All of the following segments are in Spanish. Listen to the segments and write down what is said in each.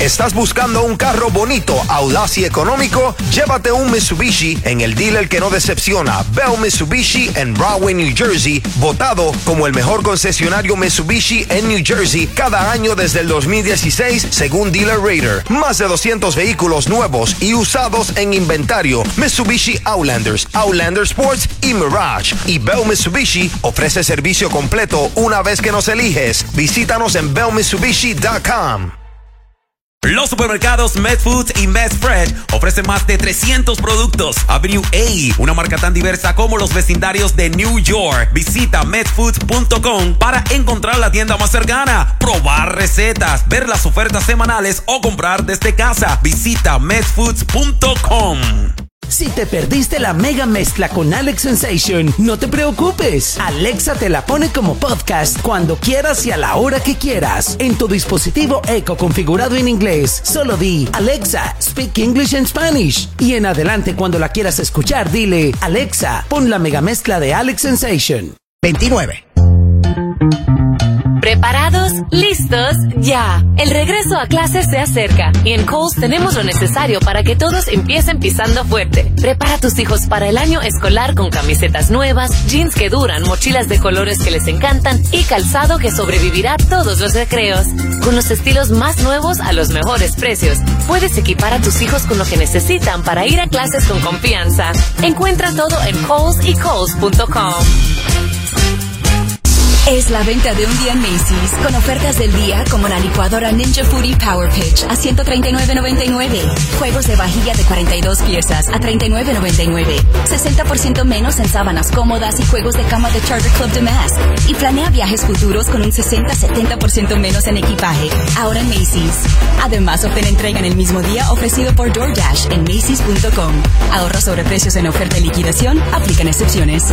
¿Estás buscando un carro bonito, audaz y económico? Llévate un Mitsubishi en el dealer que no decepciona. Bell Mitsubishi en Rahway, New Jersey, votado como el mejor concesionario Mitsubishi en New Jersey cada año desde el 2016, según Dealer Rater. Más de 200 vehículos nuevos y usados en inventario. Mitsubishi Outlanders, Outlander Sports y Mirage. Y Bell Mitsubishi ofrece servicio completo una vez que nos eliges. Visítanos en bellmitsubishi.com. Los supermercados Medfoods y Medfresh ofrecen más de 300 productos. Avenue A, una marca tan diversa como los vecindarios de New York. Visita medfoods.com para encontrar la tienda más cercana, probar recetas, ver las ofertas semanales o comprar desde casa. Visita medfoods.com. Si te perdiste la mega mezcla con Alex Sensation, no te preocupes. Alexa te la pone como podcast cuando quieras y a la hora que quieras. En tu dispositivo Echo configurado en inglés, solo di Alexa, speak English and Spanish. Y en adelante, cuando la quieras escuchar, dile Alexa, pon la mega mezcla de Alex Sensation. 29. ¿Preparados? ¿Listos? ¡Ya! El regreso a clases se acerca y en Kohl's tenemos lo necesario para que todos empiecen pisando fuerte. Prepara a tus hijos para el año escolar con camisetas nuevas, jeans que duran, mochilas de colores que les encantan y calzado que sobrevivirá a todos los recreos. Con los estilos más nuevos a los mejores precios, puedes equipar a tus hijos con lo que necesitan para ir a clases con confianza. Encuentra todo en Kohl's y Kohl's.com. Es la venta de un día en Macy's, con ofertas del día como la licuadora Ninja Foodie Power Pitch a $139.99, juegos de vajilla de 42 piezas a $39.99, 60% menos en sábanas cómodas y juegos de cama de Charter Club de Mass, y planea viajes futuros con un 60-70% menos en equipaje, ahora en Macy's. Además, obtén entrega en el mismo día ofrecido por DoorDash en Macy's.com. Ahorro sobre precios en oferta y liquidación, aplican excepciones.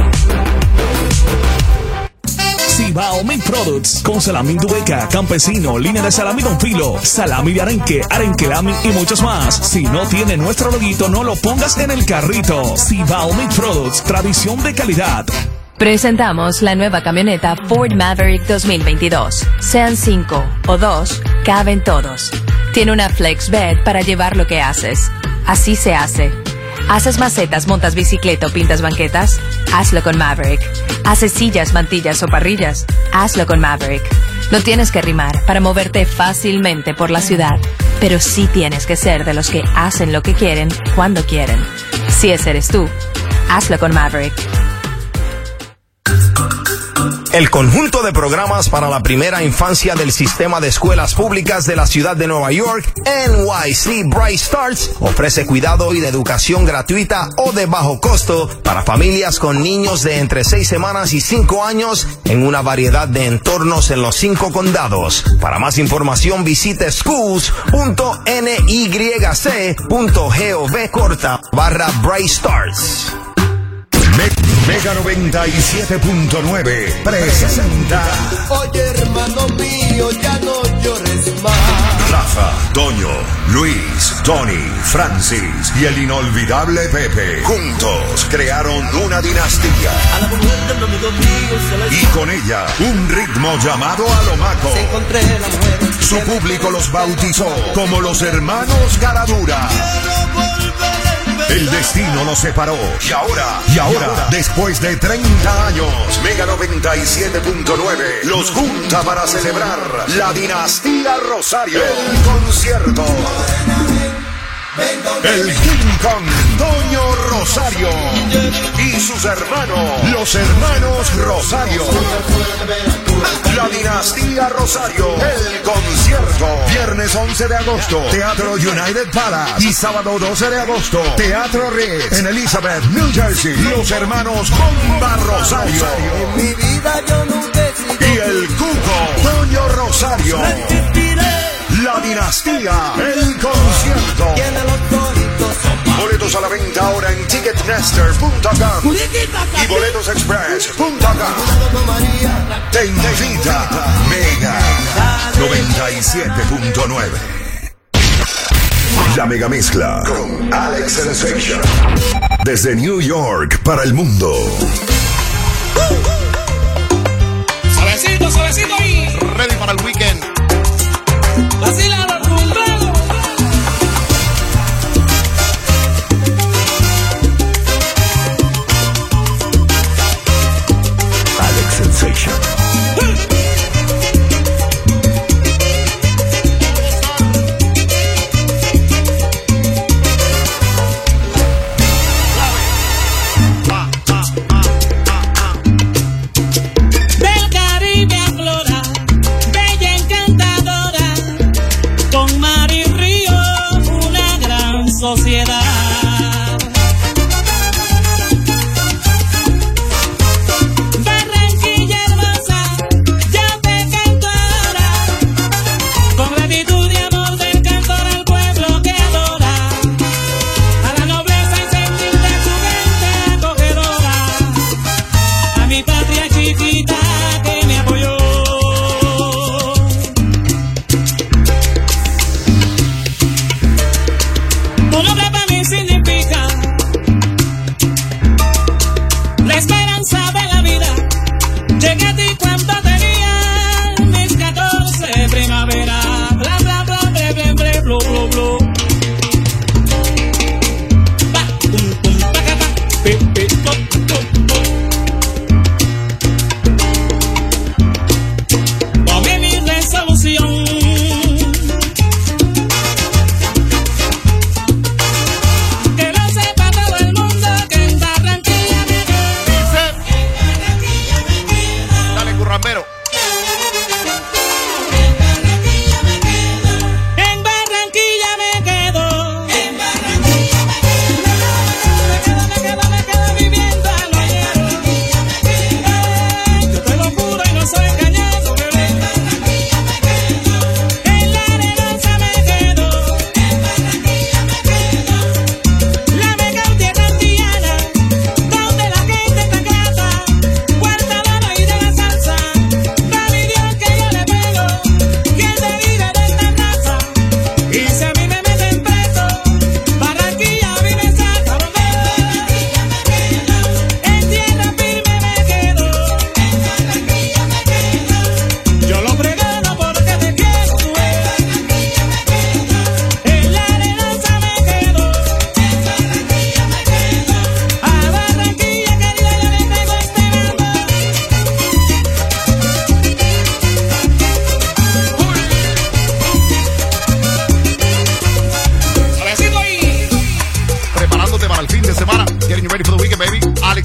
Cibao Meat Products, con salami Dubeca, campesino, línea de salami Don Filo, salami de arenque, arenquelami y muchos más. Si no tiene nuestro loguito, no lo pongas en el carrito. Cibao Meat Products, tradición de calidad. Presentamos la nueva camioneta Ford Maverick 2022. Sean 5 o 2, caben todos. Tiene una flex bed para llevar lo que haces. Así se hace. ¿Haces macetas, montas bicicleta o pintas banquetas? Hazlo con Maverick. ¿Haces sillas, mantillas o parrillas? Hazlo con Maverick. No tienes que rimar para moverte fácilmente por la ciudad, pero sí tienes que ser de los que hacen lo que quieren, cuando quieren. Si ese eres tú, hazlo con Maverick. El conjunto de programas para la primera infancia del sistema de escuelas públicas de la ciudad de Nueva York, NYC Bright Starts, ofrece cuidado y de educación gratuita o de bajo costo para familias con niños de entre 6 semanas y 5 años en una variedad de entornos en los 5 condados. Para más información visite schools.nyc.gov/Bright Starts. Mega 97.9 presenta. Oye, hermano mío, ya no llores más. Rafa, Toño, Luis, Tony, Francis y el inolvidable Pepe juntos crearon una dinastía. A la mujer del amigo mío se la... Y con ella un ritmo llamado Alomaco. Se encontré la mujer. Su público los bautizó como los hermanos Garadura. El destino los separó. Y ahora, después de 30 años, Mega 97.9 los junta para celebrar la dinastía Rosario. El concierto. El King Kong, Toño Rosario y sus hermanos, los hermanos Rosario. La dinastía Rosario, el concierto. Viernes 11 de agosto, Teatro United Palace. Y sábado 12 de agosto, Teatro Ritz en Elizabeth, New Jersey. Los hermanos Bomba Rosario. En mi vida yo nunca he sido... Y el Cuco, Toño Rosario. La dinastía, el concierto. Boletos a la venta ahora en Ticketmaster.com y boletosexpress.com. Te invita Mega 97.9. La mega mezcla con Alex Sensation. Desde New York para el mundo. Suavecito ahí. Ready para el weekend. Vacila los rumberos.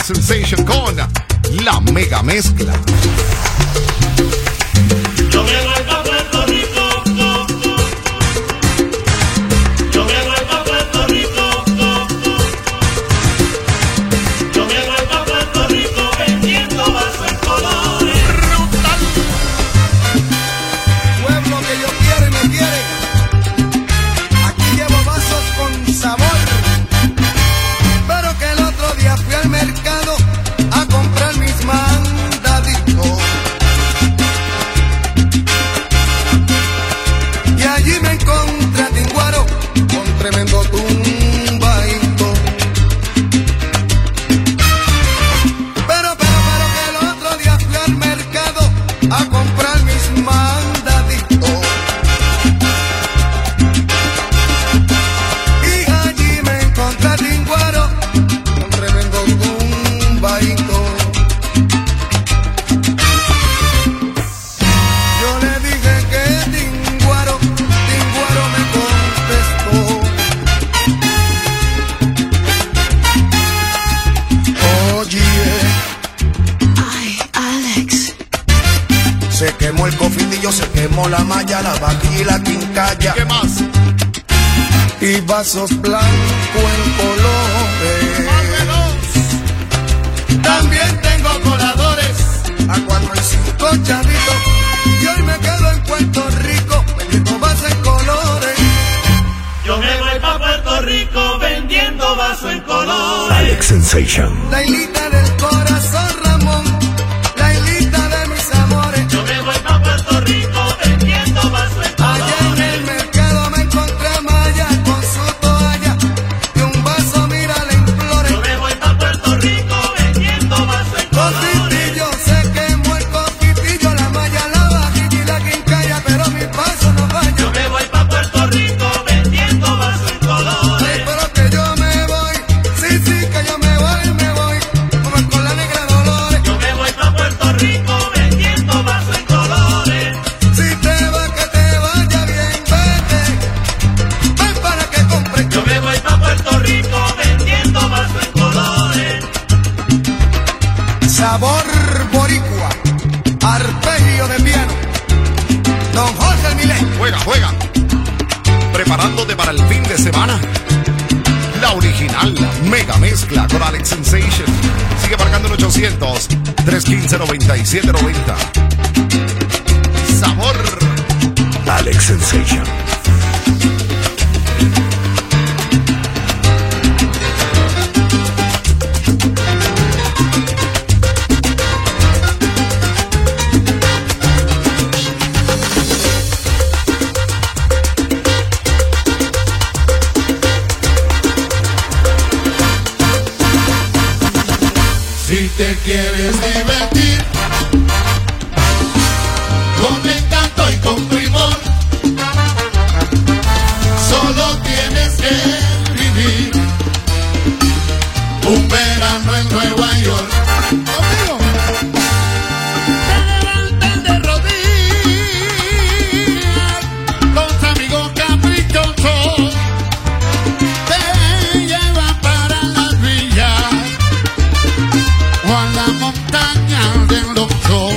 Alex Sensation con la mega mezcla. Yo me voy pa' Puerto Rico. Yo me voy pa' Puerto Rico. Yo me voy pa' Puerto Rico vendiendo vasos en colores. Pueblo que yo quiero y me quiere. Aquí llevo vasos con sabor. Pero que el otro día fui al mercado a comprar mis mandaditos. Y allí me encontré a Tinguaro con tremendo tumbaito. Pero que el otro día fui al mercado a comprar mis mandaditos. Y allí me encontré a Tinguaro con tremendo tumbaito. Yo le dije que Tinguaro me contestó. Oye, Ay, Alex. se quemó el cofitillo, se quemó la malla, la vaquilla y la quincalla. ¿Qué más? Y vasos blancos en colores. También tengo coladores a 4 y 5 chavitos. Y hoy me quedo en Puerto Rico vendiendo vasos en colores. Yo me voy pa' Puerto Rico vendiendo vasos en colores. Alex Sensation. La hilita del corazón, Ramón. La hilita de mis amores. Yo me voy pa' Puerto Rico vendiendo vasos en Allá en el colores. mercado me encontré a Maya con su toalla y un vaso, mira, le implore. Yo me voy pa' Puerto Rico vendiendo vasos en colores. Cofitillo, se quemó el cofitillo, la malla, la vajilla y la quincalla, pero mi paso no falla. Yo me voy pa' Puerto Rico vendiendo vasos en Ay, colores. pero que yo me voy, sí, que yo me voy, como con la negra Dolores. Yo me voy pa' Puerto Rico vendiendo vasos en colores. Si te va, que te vaya bien, vete, ven para que compre. Yo me voy pa' Puerto Rico vendiendo vasos en colores. Sabor boricua, arpegio de piano, Don Jorge Milé. Juega. Preparándote para el fin de semana. La original, la mega mezcla con Alex Sensation. Sigue marcando el 800-315-9790. Sabor. Alex Sensation. Si te quieres divertir con encanto y con primor, solo tienes que vivir un verano en Nueva York. Conmigo. Te levantas de rodillas, los amigos caprichosos te llevan para las villas o a la montaña del Oxo.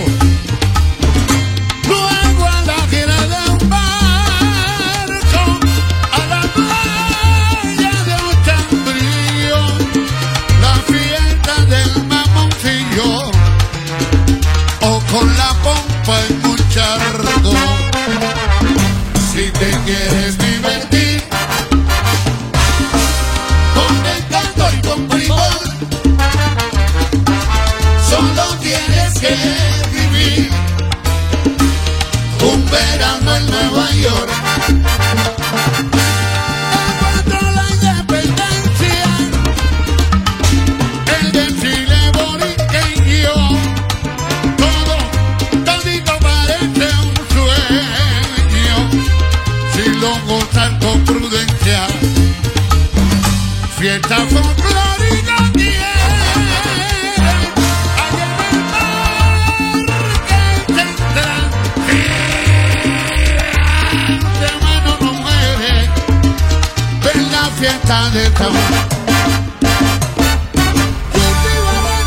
Luego a la gira de un barco a la playa de Ochantrío, la fiesta del Mamoncillo o con la pompa en Muchardo. Si te quieres divertir con encanto y con primor, solo tienes que vivir un verano en Nueva York. Encuentro la independencia, el desfile boriqueño, todito parece un sueño, si lo gozas con prudencia. Fiesta folclórica tiene allá en el Parque Central. De mano no muere, ven la fiesta de San Juan. Cultiva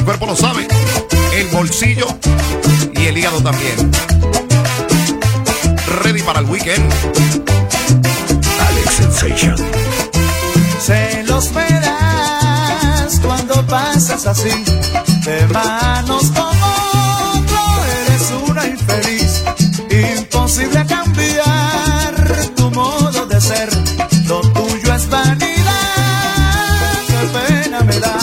el cuerpo lo sabe. El bolsillo y el hígado también. Ready para el weekend. Alex Sensation. Celos me das cuando pasas así, de manos con otro, eres una infeliz. Imposible cambiar tu modo de ser, lo tuyo es vanidad, qué pena me da.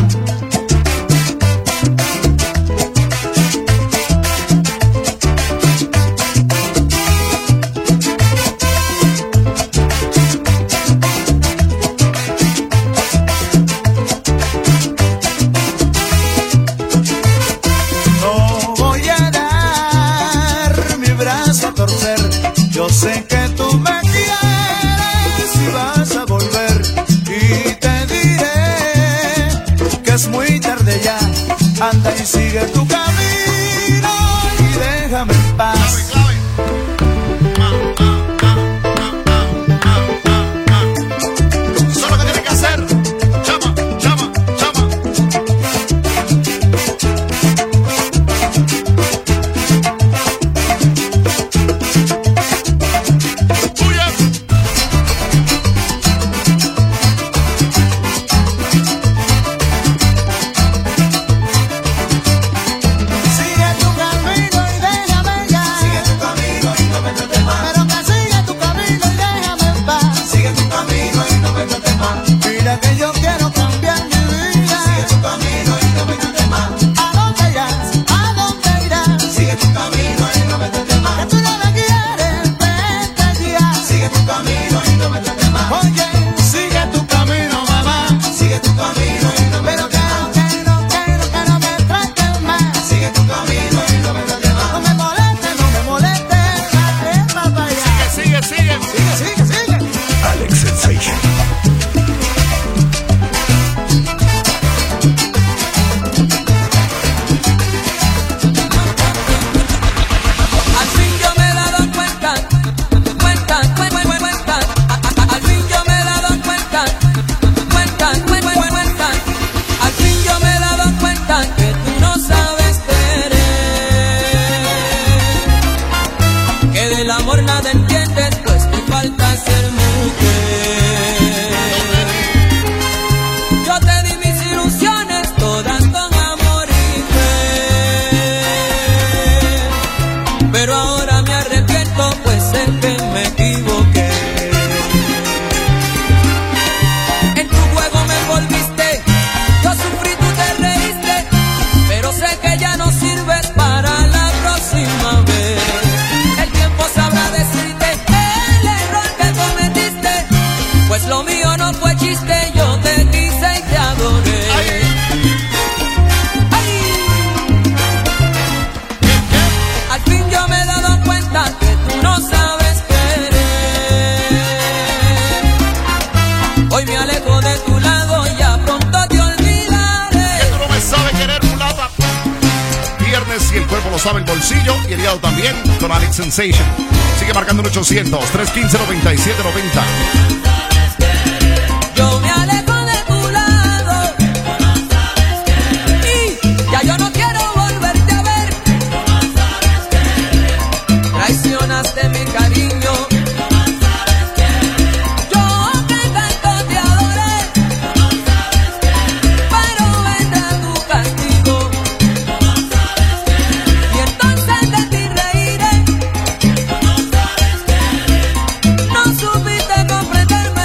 Yo sé que tú me quieres y vas a volver, y te diré que es muy tarde ya. Anda y sigue tu camino y déjame en paz. Eso es lo que tienes que hacer. Chama, chama, chama. Sabe el bolsillo y el hígado también con Alex Sensation. Sigue marcando el 800-315-9790. Yo me alejo de tu lado y ya yo no quiero volverte a ver. Traicionaste mi cariño. Yo que tanto te adoré, pero vendrá tu castigo. No supiste comprenderme.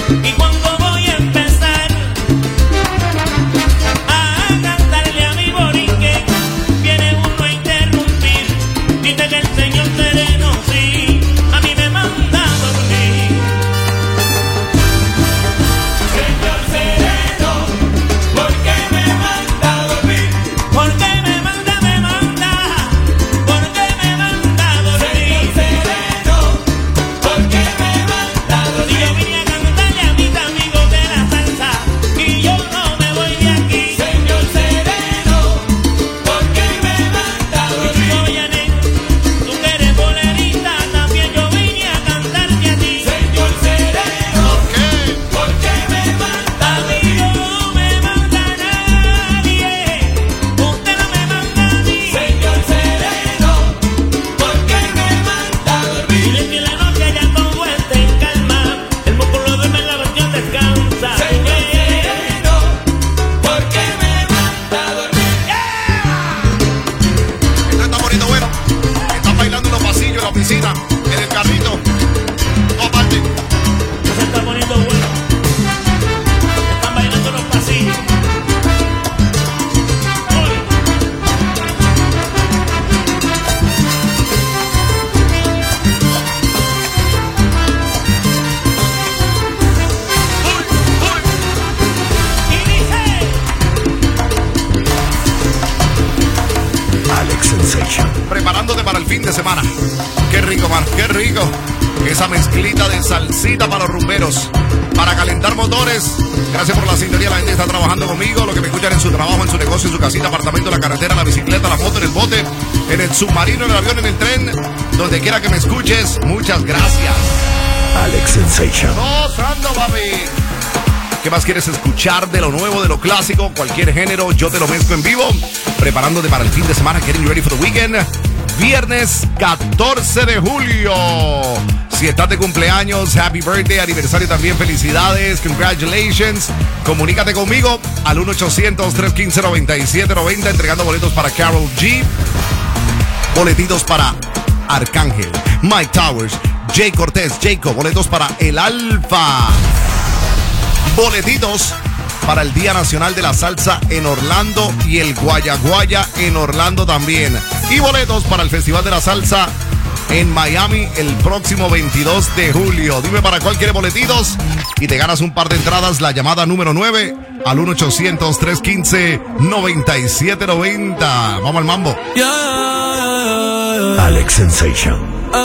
Y cuando voy a empezar a cantarle a mi borique, viene uno a interrumpir. Dice que el señor sereno, sí, a mí me manda a dormir. Señor sereno, ¿por qué me manda a dormir? ¿Por qué me manda? ¿Por qué me manda a dormir? Señor sereno, ¿por qué me manda a dormir? Si yo vine a cantarle a mis amigos de la salsa y yo no me voy de aquí. Señor sereno, ¿por qué me manda a dormir? Oye, tú que eres bolerista, también yo vine a cantarte a ti. Señor sereno, ¿por qué me manda a mí? No me manda nadie, usted no me manda a mí. Señor sereno, ¿por qué me manda a dormir? Dile que la noche ya todo está en calma, el músculo duerme en la versión descansa. Señor sereno, ¿por qué me manda a dormir? Esto está poniendo bueno. Están bailando en los pasillos, en la oficina, en el carrito. Toda parte. Esto se está poniendo bueno. Están bailando en los pasillos. Y dice: Alex Sensation. Preparándote para el fin de semana. Qué rico, mano, qué rico. Esa mezclita de salsita para los rumberos. Para calentar motores. Gracias por la sintonía. La gente está trabajando conmigo. Lo que me escuchan en su trabajo, en su negocio, en su casita, apartamento, en la carretera, la bicicleta, la moto, en el bote, en el submarino, en el avión, en el tren. Donde quiera que me escuches. Muchas gracias. Alex Sensation. Gozando, papi. ¿Qué más quieres escuchar de lo nuevo, de lo clásico? Cualquier género, yo te lo mezclo en vivo. Preparándote para el fin de semana, getting ready for the weekend. Viernes 14 de julio. Si estás de cumpleaños, happy birthday, aniversario también, felicidades, congratulations. Comunícate conmigo al 1-800-315-9790, entregando boletos para Karol G, boletitos para Arcángel, Mike Towers, Jay Cortez, Jacob, boletos para El Alfa, boletitos para el Día Nacional de la Salsa en Orlando y el Guayaguaya en Orlando también. Y boletos para el Festival de la Salsa en Miami el próximo 22 de julio. Dime para cuál quieres boletitos y te ganas un par de entradas. La llamada número 9 al 1-800-315-9790. Vamos al mambo. Alex Sensation.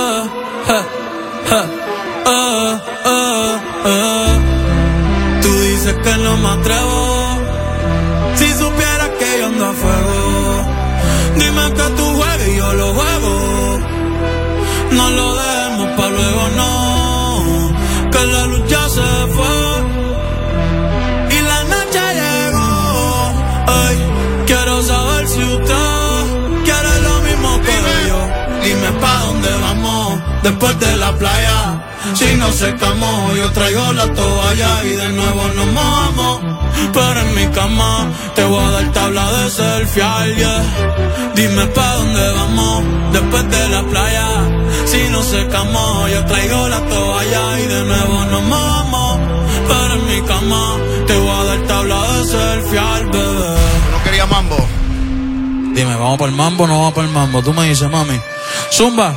Tú dices que no me atrevo. Si supieras que yo ando a fuego. Dime que tú juegas y yo lo juego. No lo dejemos pa' luego, no. Que la luz ya se fue y la noche llegó. Ay, quiero saber si usted quiere lo mismo que yo. Dime pa' dónde vamos después de la playa. Si no secamos, yo traigo la toalla y de nuevo nos mojamos. Pero en mi cama te voy a dar tabla de selfie, yeah. Dime pa' dónde vamos después de la playa. Si no secamos, yo traigo la toalla y de nuevo nos mojamos. Pero en mi cama te voy a dar tabla de selfie, bebé. ¿No quería mambo? Dime, ¿vamos por el mambo o no vamos por el mambo? Tú me dices, mami. Zumba.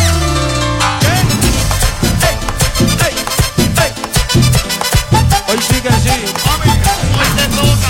Hoy sí que sí. Mami, hoy te toca.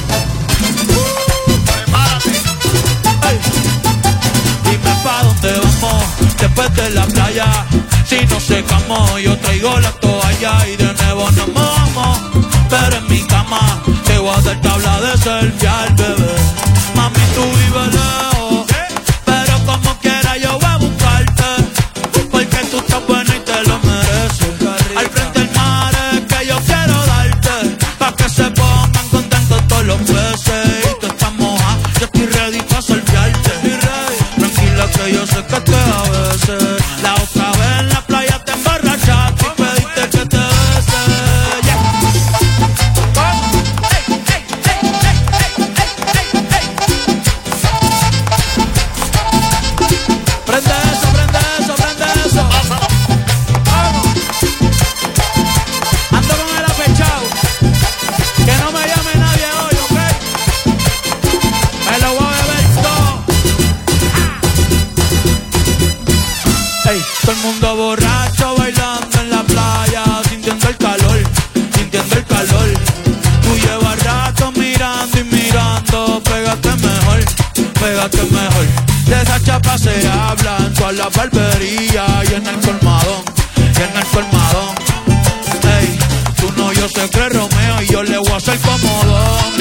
Prepárate. Hey. Dime pa' dónde vamos después de la playa. Si no secamos, yo traigo la toalla y de nuevo nos mojamos. Pero en mi cama te voy a dar tabla de selfie, bebé. Mami, tú vives lejos, pero como quiera yo voy a buscarte. Porque tú estás buena y te lo mereces. Al frente del mar es que yo quiero darte, pa' que se pongan contentos todos los peces. Y tú estás moja, yo estoy ready pa' salviarte. Tranquila que yo sé que te a veces. La otra vez en la playa te emborrachaste y pediste que te bese. pa' la barbería y en el colmadón, Ey, tú no, yo se cree Romeo y yo le voy a hacer comodón,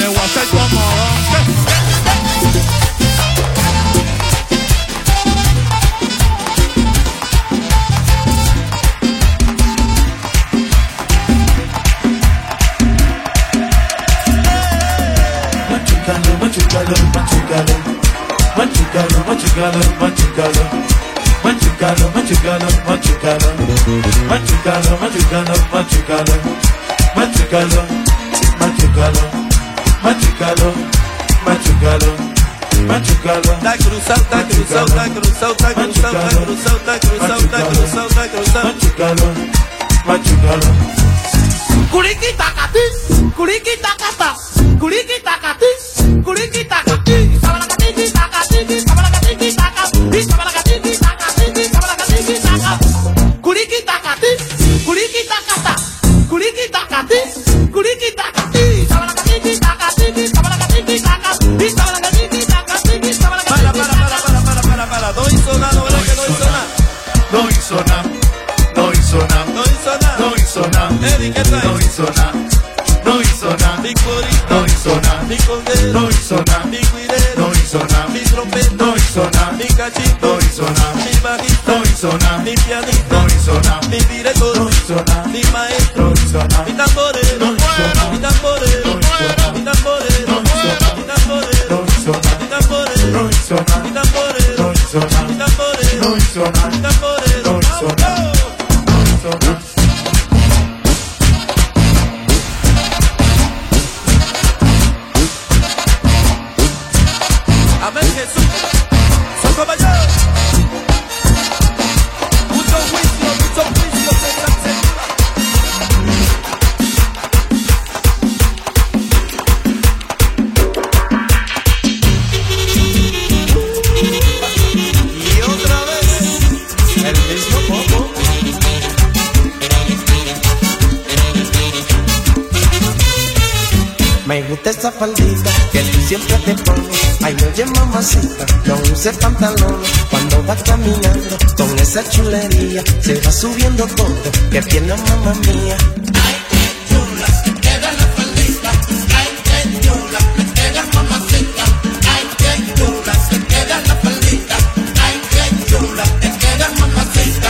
Esa faldita que tú siempre te pones, ay oye mamacita, no uses pantalones cuando vas caminando con esa chulería, se va subiendo todo, que pierna mamá mía. Ay qué chula, te queda la faldita, ay qué chula, te queda mamacita, ay qué chula, te queda la faldita, ay qué chula, te queda mamacita.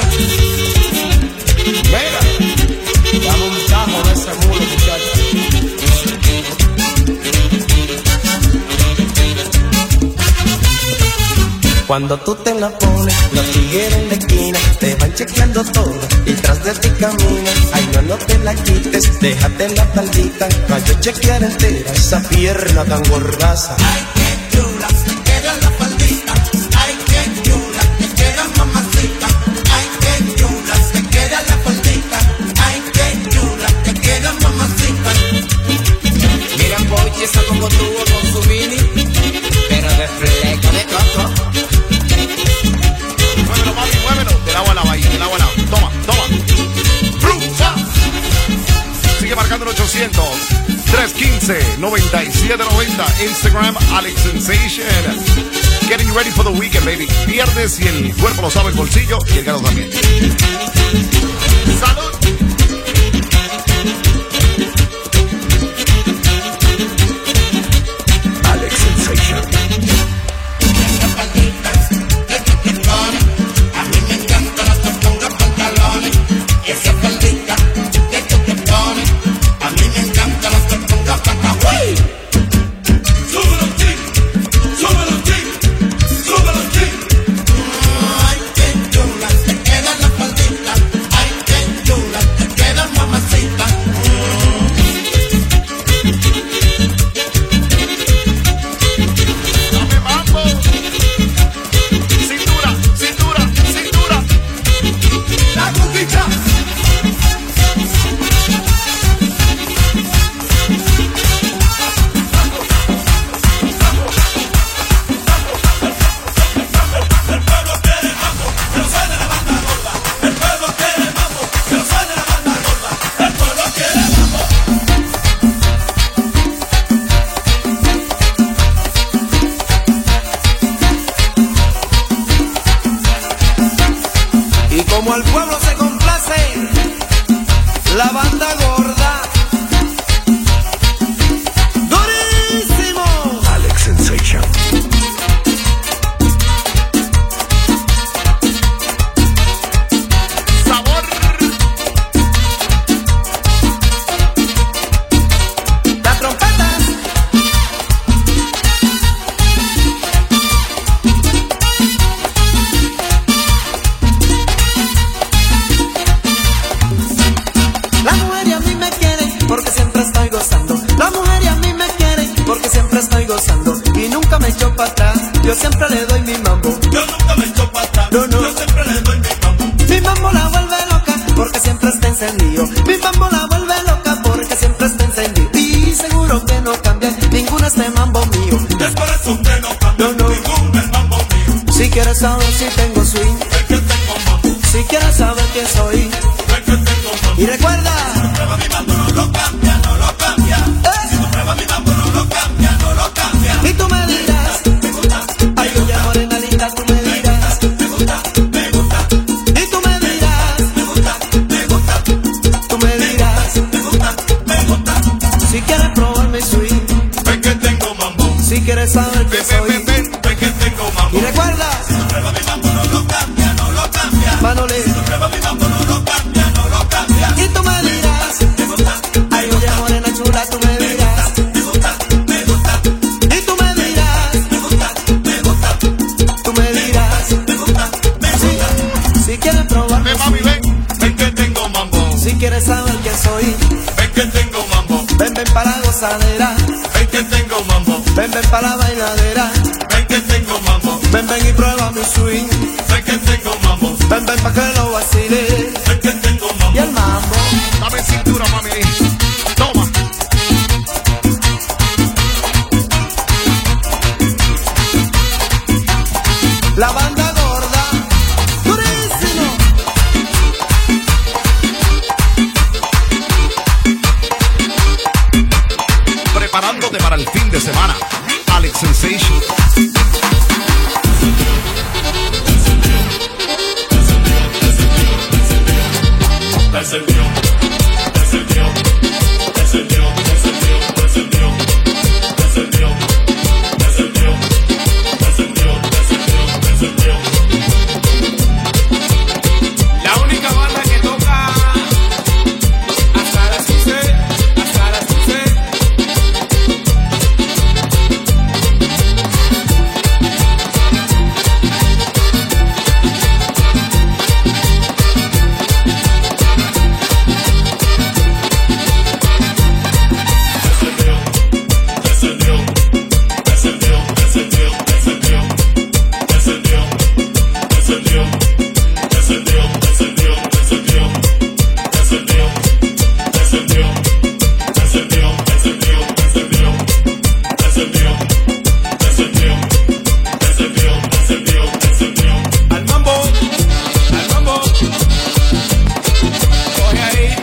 Mira, dame un tajo de ese mulo, muchacha. Cuando tú te la pones, los tigres en la esquina te van chequeando todo y tras de ti caminan. Ay, no te la quites, déjate la faldita pa' yo chequear entera esa pierna tan gordaza. Ay, qué chula, te queda la faldita. Ay, qué chula, te queda mamacita. Ay, qué chula, te queda la faldita. Ay, qué chula, te queda mamacita. Mira, Boy, esa como tuvo con su mini, pero de fleco de coco. Del agua al lava ahí, del agua al lava. Toma, toma. Sigue marcando el 800-315-9790. Instagram, Alex Sensation. Getting you ready for the weekend, baby. Viernes y el cuerpo lo sabe, el bolsillo y el gato también. ¡Salud! Alex Sensation. Esa faldita que tú te pones, a mí me encanta los que ponga pata. ¡Uy! Súbelo, chic, súbelo, chic, súbelo, chic. Ay, qué chula, te queda la faldita. Ay, qué chula, quieres saber si tengo swing, si quieres saber quién soy, y recuerda, si tú pruebas mi mambo no lo cambia, no lo cambia. Si tú pruebas mi mambo no lo cambia, no lo cambia. y tú me dirás, ay oye morena linda, tú me dirás, y tú me dirás, tú me dirás, si quieres probar mi swing, ven que tengo mambo, si quieres saber quién soy, ven que tengo mambo. y recuerda, Si tú pruebas mi mambo no lo cambia, no lo cambia. Manolín, Si tú pruebas mi mambo no lo cambia, no lo cambia. y tú me dirás, ay oye morena chula, tú me dirás, y tú me dirás, tú me dirás, si quieres probar Ven mami, ven que tengo mambo. si quieres saber quién soy, Ven que tengo mambo, ven para la gozadera, ven que tengo mambo, ven para la bailadera, ven que tengo mambo, ven y prueba mi swing, ven que tengo mambo, ven pa' que lo vacile, ven que tengo mambo. y el mambo, Dame cintura, mami. Toma. la banda gorda, durísimo, Preparándote para el fin de semana. Alex Sensation. La única banda que toca hasta las 15, hasta las 15. Al mambo, al mambo. Coge ahí.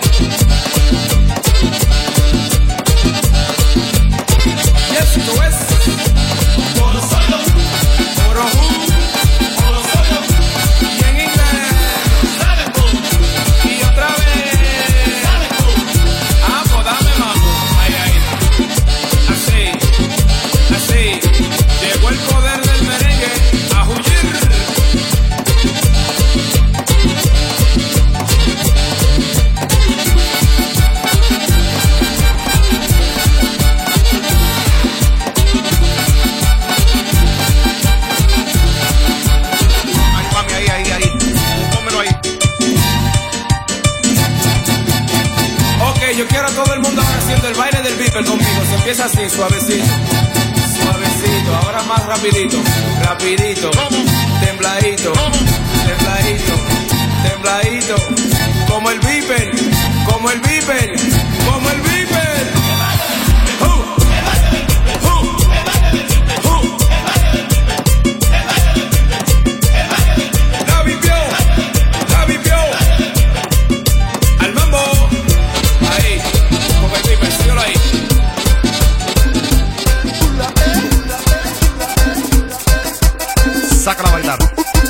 Y esto es Moro Solo, Moro Solo. Y en inglés, y otra vez. Ah, pues dame mambo. Ahí, ahí. Así, así. Llegó el poder del merengue a huir. Ay, mami, ahí. Pónmelo ahí. Ok, yo quiero a todo el mundo ahora haciendo el baile del beeper conmigo. Se empieza así, suavecito. Suavecito, ahora más rapidito. Rapidito. Tembladito. Tembladito. Tembladito. Como el beeper. Como el beeper. Como el beeper. La vivió. La vivió. Al mambo. Ahí, como el beeper, síguelo ahí. Sácala a bailar.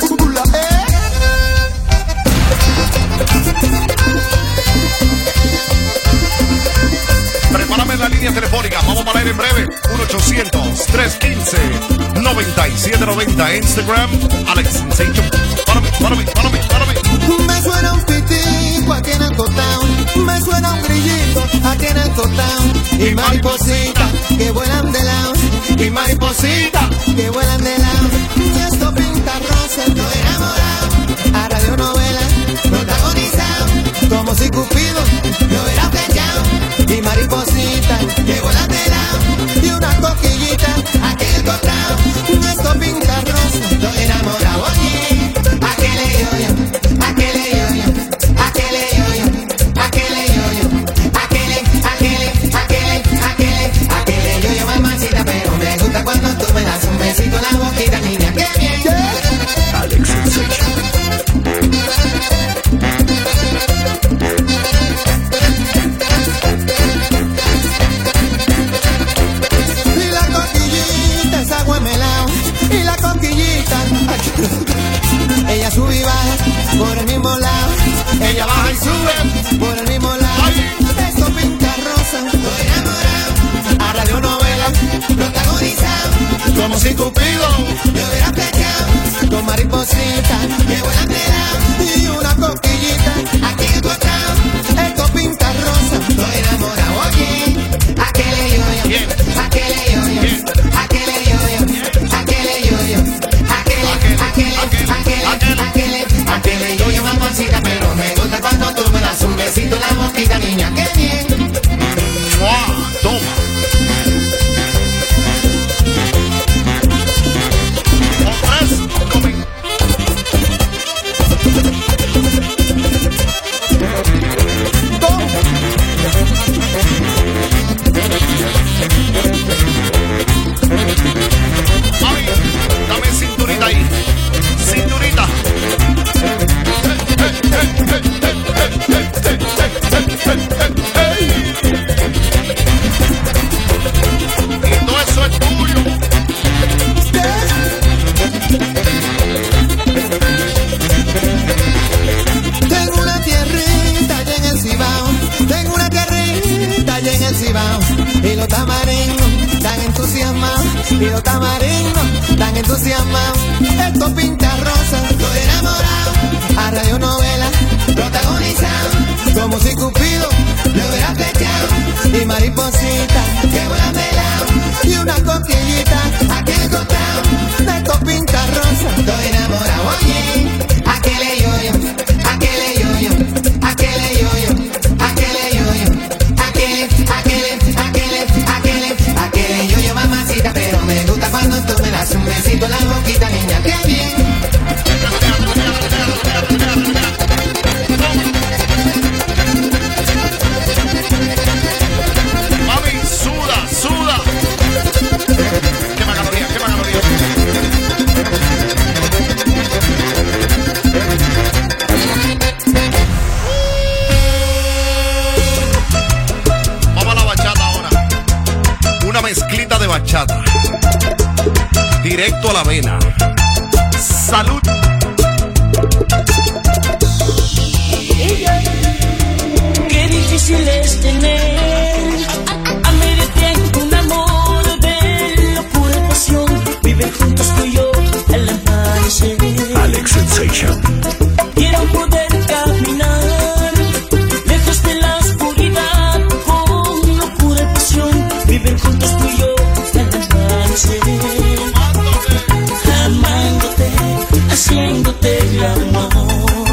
Prepárame la línea telefónica. Vamos para ir en breve. 1-800-315-9790. Instagram, Alex Sensation. Párame. Me suena un pitico aquí en el town, me suena un grillito aquí en el town, y maripositas que vuelan de lado, y maripositas que vuelan de lado, y esto pinta rosa, estoy enamorado, a radionovela protagonizado, como si Cupido lo hubiera flechado, y maripositas que vuelan de lado, y una coquillita aquí en el costado, esto pinta rosa, estoy enamorado, oye. Cuando tú me das un besito en la boquita, niña, qué bien. del Cibao y los tamaringos tan entusiasmados, y los tamaringos tan entusiasmados. Estos pintas rosas, los enamorados, a radionovela protagonizado, como si Cupido le hubiera flechado, y mariposita que vuela pelado, y una cosquillita aquí en el costado. Estos pintas rosas, los enamorados. Oye, aquele yoyo, aquele yoyo, aquele yoyo, aquele yoyo, aquele yoyo, mamacita, pero me gusta cuando tú me das un besito en la boquita, niña, qué bien. Mami, suda, suda. Quema calorías, quema calorías. Vamos a la bachata ahora. Una mezclita de bachata. Directo a la vena. Salud. Qué difícil es tener a medio tiempo un amor de locura y pasión. Viven juntos tú y yo al amanecer. Alex Sensation. Quiero poder caminar lejos de la oscuridad con locura y pasión. Viven juntos tú y yo al amanecer. Amándote, haciéndote el amor.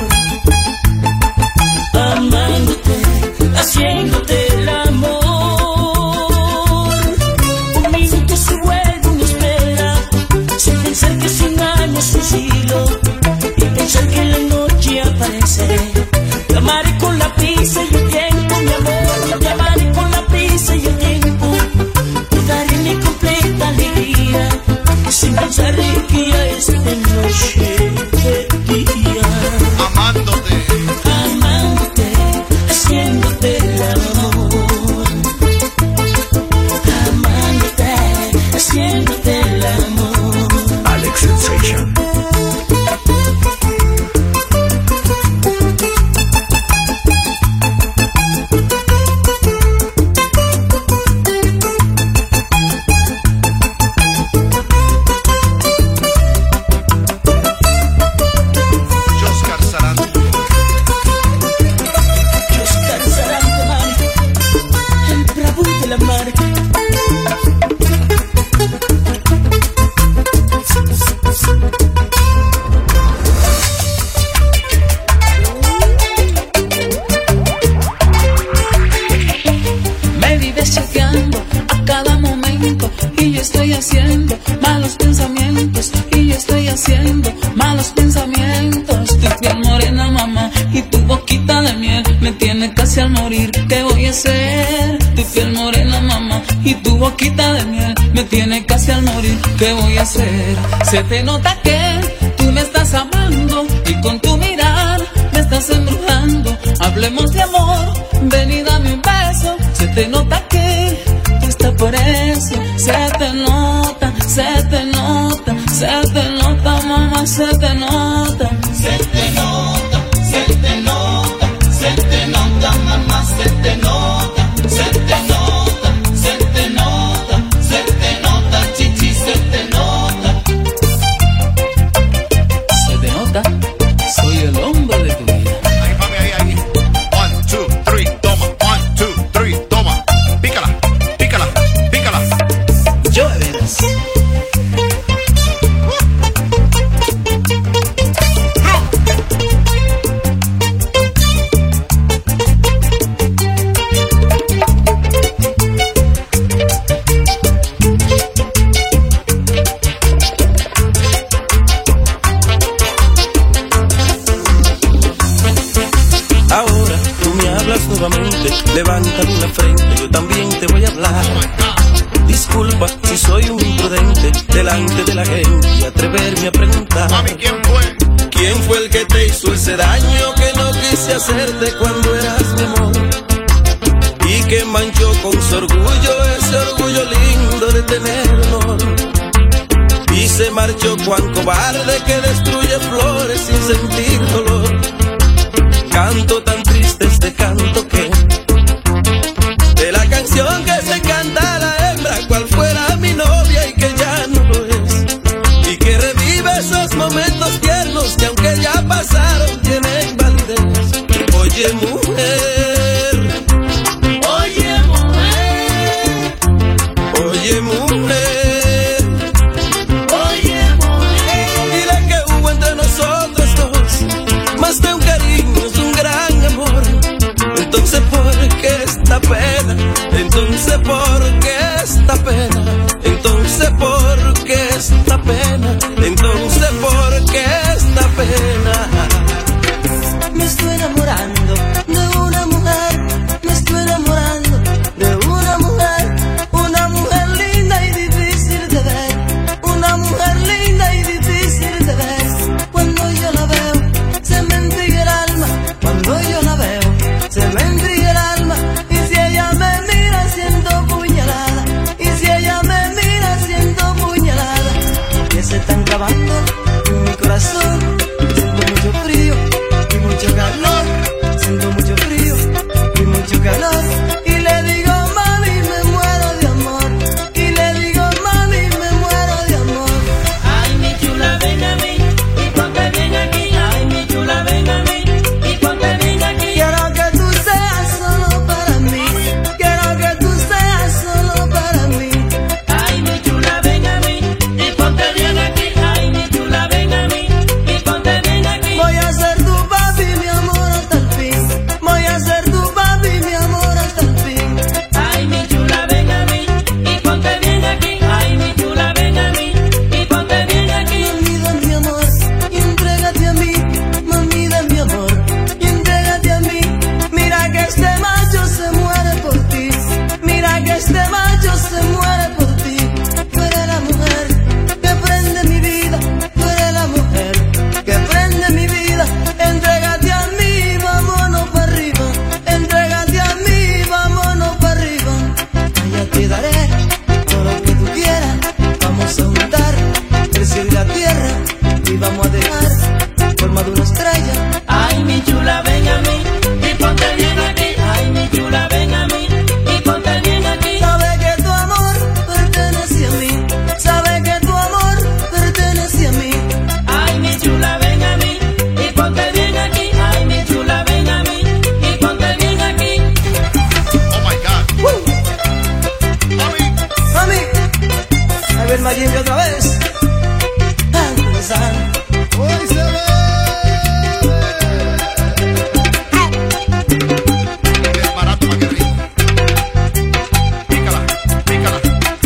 Amándote, haciéndote el amor. Un minuto se vuelve una espera, sin pensar que 100 años un siglo, y pensar que la noche aparece. Te amaré con la prisa y el tiempo, mi amor. Te amaré con la prisa y el tiempo. Te daré mi completa alegría, sin pensar que ya es de noche, de día. Amándote. Amándote, haciéndote el amor. Amándote, haciéndote el amor. Alex Sensation. Oscar Sarante. Oscar Sarante, man, el bravo de la marca. Me vives chequeando a cada momento y yo estoy haciendo malos pensamientos, y yo estoy haciendo malos pensamientos. Tu piel morena, mamá, y tu boquita de miel me tiene casi al morir. ¿Qué voy a hacer? Tu piel morena, mamá, y tu boquita de miel me tiene casi al morir. ¿Qué voy a hacer? Se te nota que tú me estás amando y con tu mirar me estás embrujando. Hablemos de amor, ven y dame un beso. Se te nota que tú estás por eso. Se te nota, se te nota, se te nota, mamá, se te nota. Se te nota, se te nota, se te nota, mamá, se te nota. Se te nota, se te nota, se te nota, chichi, se te nota. Se te nota, soy el hombre de tu vida. Ahí, mami, ahí. 1, 2, 3, toma. 1, 2, 3, toma. Pícala, pícala, pícala. Yo de veras. Ahora tú me hablas nuevamente, levántame la frente, yo también te voy a hablar. Disculpa si soy un imprudente delante de la gente y atreverme a preguntar. Mami, ¿quién fue? ¿Quién fue el que te hizo ese daño que no quise hacerte cuando eras mi amor? Y que manchó con su orgullo, ese orgullo lindo de tener honor. Y se marchó cuán cobarde que destruye flores sin sentir dolor. Canto tan triste este canto que de la canción Entonces, ¿por qué esta pena? Entonces, ¿por qué esta pena? Entonces, ¿por qué esta pena? Me estoy enamorando de una mujer, me estoy enamorando de una mujer linda y difícil de ver, una mujer linda y difícil de ver. Cuando yo la veo, se me enfría el alma, cuando yo la veo, se me enfría el alma. Y si ella me mira, siento puñalada, y si ella me mira, siento puñalada, que se están clavando en mi corazón. Siento mucho frío y mucho calor, siento mucho frío y mucho calor. Y le digo, mami, me muero de amor, y le digo, mami, me muero de amor. Ay, mi chula, ven a mí y ponte bien aquí. Ay, mi chula, ven a mí y ponte bien aquí. Quiero que tú seas solo para mí, quiero que tú seas solo para mí. Ay, mi chula, ven a mí y ponte bien aquí. Ay, mi chula, ven a mí y ponte bien aquí. Voy a ser tu papi, mi amor, hasta el fin. Voy a ser tu papi, mi amor, hasta el fin. Ay, mi chula, ven a mí y ponte bien aquí. Ay, mi chula, ven a mí y ponte bien aquí. Mami de mi amor, y entrégate a mí. Mami de mi amor, y entrégate a mí. Mira que este macho se muere por ti. Mira que este macho se muere por ti. Tú eres la mujer que prende mi vida. Tú eres la mujer que prende mi vida. Entrégate a mí, vámonos para arriba. Entrégate a mí, vámonos para arriba. Allá te daré todo lo que tú quieras. Vamos a juntar el cielo y la tierra y vamos a dejar forma de una estrella. Ay, mi chula, ven a mí y ponte bien aquí. Ay, mi chula, ven a mí y ponte bien aquí. Sabe que tu amor pertenece a mí. Sabe que tu amor pertenece a mí. Ay, mi chula, ven a mí y ponte bien aquí. Ay, mi chula, ven a mí y ponte bien aquí. Oh my God. Mami, a ver Mayimbe otra vez. Hoy se ve. Es barato, más que rico. Pícala, pícala.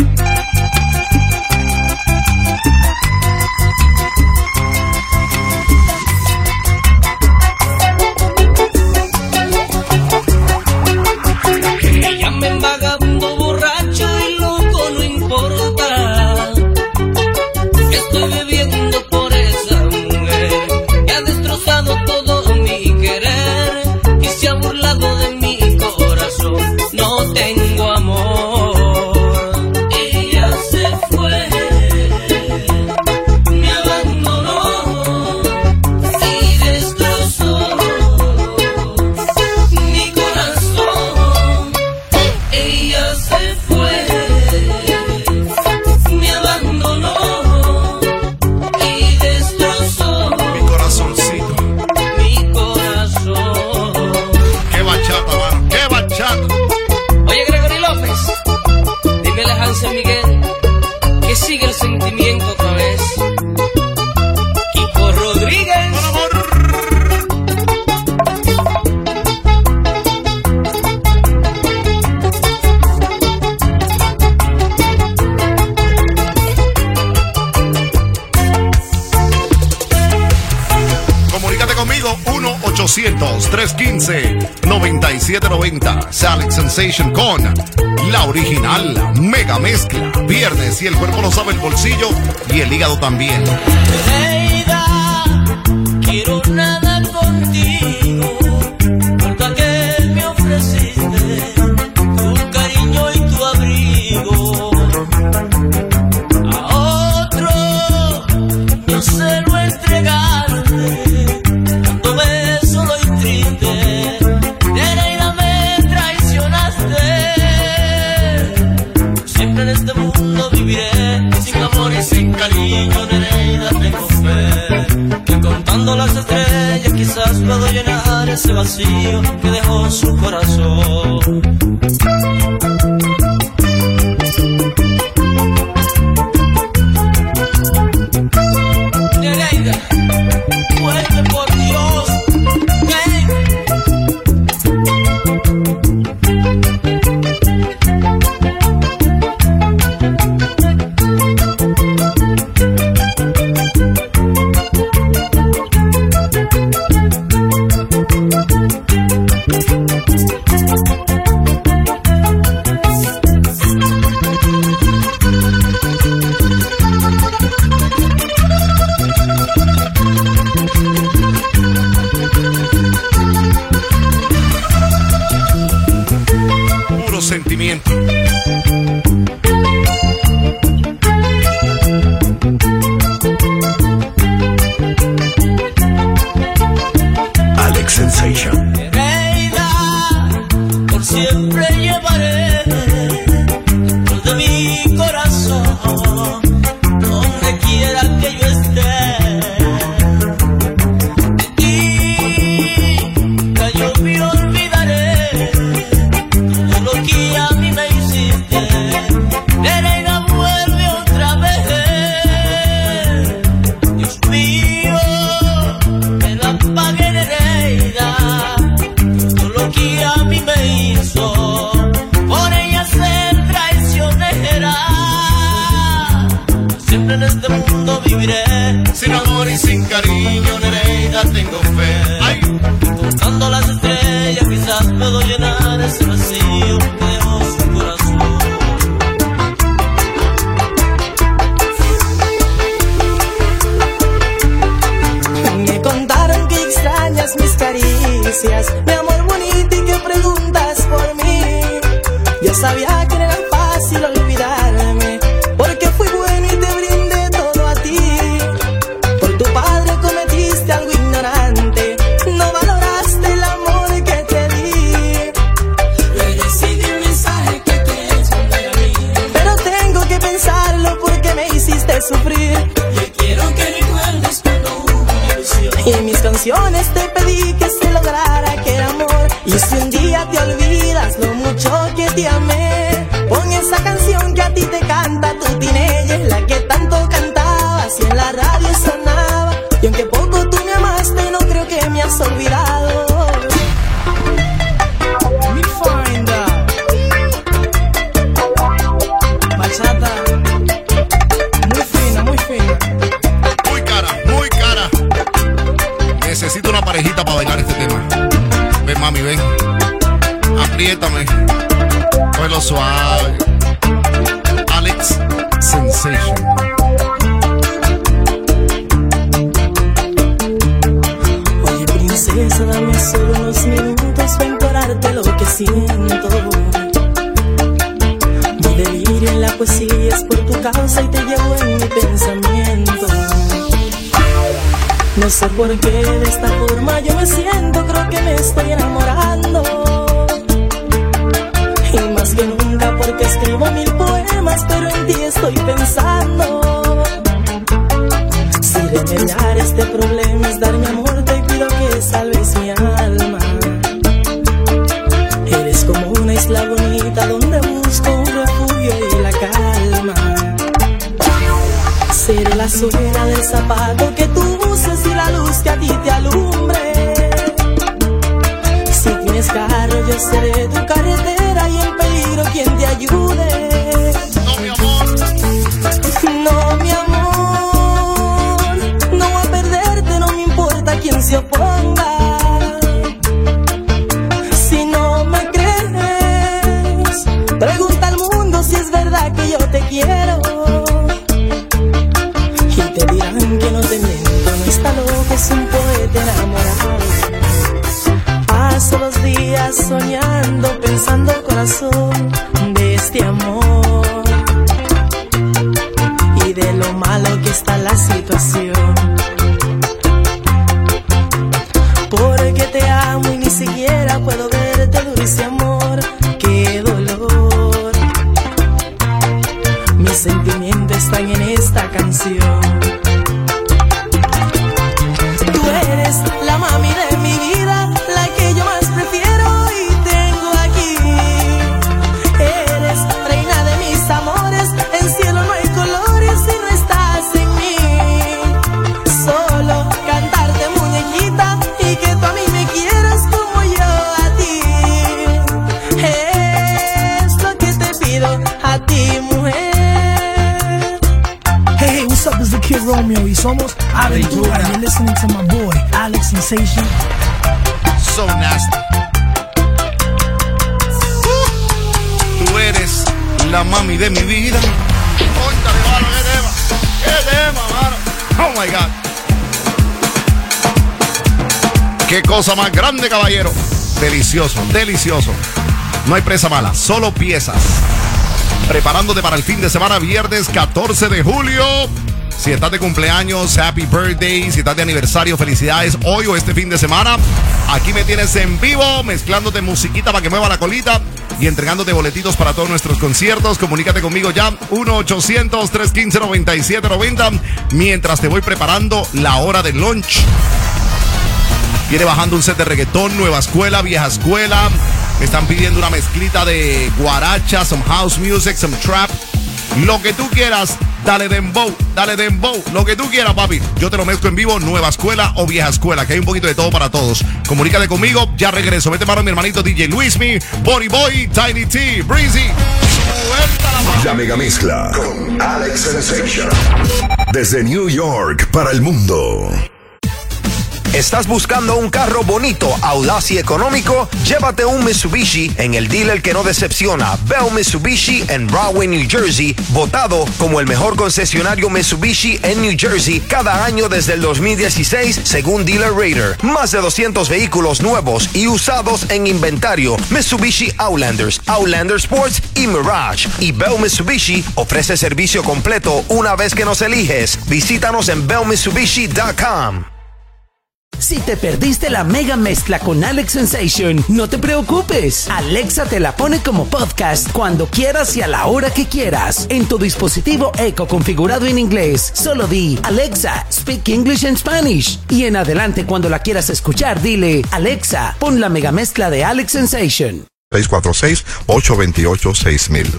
Que me llamen vagabundo, borracho y loco, no importa. Estoy bebiendo por esa mujer que ha destrozado todo mi querer y se ha burlado de mi corazón. No tengo amor. Ella se fue, me abandonó y destrozó mi corazón. Ella se fue, me abandonó y destrozó Mi corazoncito. mi corazón. Qué bachata, mano. Qué bachata. Oye, Gregory López, dímele a Hansel Miguel que sigue el sentimiento otra vez. Kiko Rodríguez. Comunícate conmigo 1-800-315-9790. Salad Sensation con la original mega mezcla. Viernes y el cuerpo lo sabe, el bolsillo y el hígado también. Nereida, quiero nada contigo, por aquel me ofreciste tu cariño y tu abrigo. A otro no se lo entregaste, dándome solo y triste. Nereida, me traicionaste. Siempre en este mundo viviré sin amor y sin cariño. Nereida, tengo fe que contando las estrellas quizás puedo llenar ese vacío que dejó su corazón. Nereida, vuelve por Dios, ven. Sensation. Nereida, por siempre llevaré dentro de mi corazón, donde quiera que yo esté. De ti, nunca yo me olvidaré todo lo que a mí me hiciste. Nereida, vuelve otra vez. Dios mío, me la pagué, Nereida, todo lo que a mí me hizo, por ella ser traicionera. Siempre en este mundo viviré sin amor y sin cariño, Nereida, tengo fe. Ay. Buscando las estrellas, quizás puedo llenar ese vacío que dejó su corazón. Me contaron que extrañas mis caricias, mi amor bonito, y que preguntas por mí. Yo sabía que no era fácil olvidarme, porque fui bueno y te brindé todo a ti. Por tu padre cometiste algo ignorante, no valoraste el amor que te di. Recibí un mensaje que quieres volver a mí, Pero tengo que pensarlo porque me hiciste sufrir. y quiero que recuerdes cuando hubo una ilusión. Y mis canciones te pedí que se lograra aquel amor. Y si un día te olvidas lo mucho que te amé, pon esa canción que a ti te canta tu teenager, la que tanto cantabas y en la radio sonaba. Y aunque poco tú me amaste, no creo que me has olvidado. Mi Finda, bachata, muy fina, muy fina. Muy cara, muy cara. Necesito una parejita para bailar este tema. Ven, mami, ven. Apriétame. Cógelo suave. Alex Sensation. Oye, princesa, dame solo unos minutos para implorarte lo que siento. Mi delirio en la poesía es por tu causa y te llevo en mi pensamiento. No sé por qué de esta forma yo me siento, creo que me estoy enamorando. Y más que nunca porque escribo 1000 poemas, pero en ti estoy pensando. Si remediar este problema es dar mi amor, te pido que salves mi alma. Eres como una isla bonita donde busco un refugio y la calma. Seré la suela del zapato que tú uses y la luz que a ti te alumbre. Si tienes carro, yo seré tu carretera y en peligro quien te ayude. No, mi amor. No, mi amor, no voy a perderte, no me importa quién se oponga. Si no me crees, pregunta al mundo si es verdad que yo te quiero. Y te dirán que no te miento, no está loco, es un poeta enamorado. Paso los días soñando, pensando corazón de este amor y de lo malo que está la situación. Porque te amo y ni siquiera puedo verte, dulce amor, qué dolor. Mis sentimientos están en esta canción. Tú eres la mami de mi vida, la que yo más prefiero y tengo aquí. Eres reina de mis amores, en cielo no hay colores si no estás en mí. Solo cantarte muñequita y que tú a mí me quieras como yo a ti. Es lo que te pido a ti, mujer. Hey, what's up? It's the Kid Romeo y somos Aventura. You're listening to my boy, Alex Sensation. So nasty. Tú eres la mami de mi vida. Cóntale, mano, qué tema, mano. Oh my God. Qué cosa más grande, caballero. Delicioso, delicioso. No hay presa mala, solo piezas. Preparándote para el fin de semana, viernes 14 de julio. Si estás de cumpleaños, happy birthday. Si estás de aniversario, felicidades hoy o este fin de semana. Aquí me tienes en vivo, mezclándote musiquita para que mueva la colita y entregándote boletitos para todos nuestros conciertos. Comunícate conmigo ya, 1-800-315-9790, mientras te voy preparando la hora del lunch. Viene bajando un set de reggaetón, nueva escuela, vieja escuela. Me están pidiendo una mezclita de guaracha, some house music, some trap. Lo que tú quieras, dale dembow, lo que tú quieras, papi. Yo te lo mezclo en vivo, nueva escuela o vieja escuela, que hay un poquito de todo para todos. Comunícate conmigo, ya regreso. Vete para mi hermanito DJ Luismi, Body Boy, Tiny T, Breezy. La mega mezcla con Alex Sensation. Desde New York para el mundo. ¿Estás buscando un carro bonito, audaz y económico? Llévate un Mitsubishi en el dealer que no decepciona. Bell Mitsubishi en Rahway, New Jersey, votado como el mejor concesionario Mitsubishi en New Jersey cada año desde el 2016, según Dealer Rater. Más de 200 vehículos nuevos y usados en inventario. Mitsubishi Outlanders, Outlander Sports y Mirage. Y Bell Mitsubishi ofrece servicio completo una vez que nos eliges. Visítanos en bellmitsubishi.com. Si te perdiste la mega mezcla con Alex Sensation, no te preocupes. Alexa te la pone como podcast cuando quieras y a la hora que quieras. En tu dispositivo Echo configurado en inglés, solo di Alexa, speak English and Spanish. Y en adelante cuando la quieras escuchar, dile Alexa, pon la mega mezcla de Alex Sensation. 646-828-6000.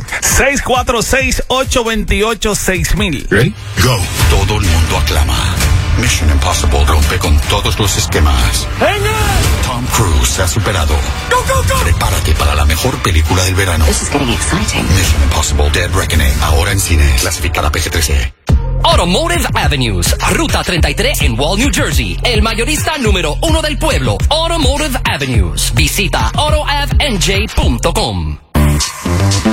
646-828-6000. ¿Ready? Go. Todo el mundo aclama. Mission Impossible rompe con todos los esquemas. Tom Cruise se ha superado. Go, go, go. Prepárate para la mejor película del verano. This is getting exciting. Mission Impossible Dead Reckoning. Ahora en cine. Clasificada PG-13. Automotive Avenues, Ruta 33 en Wall, New Jersey. El mayorista número 1 del pueblo. Automotive Avenues. Visita autoavnj.com.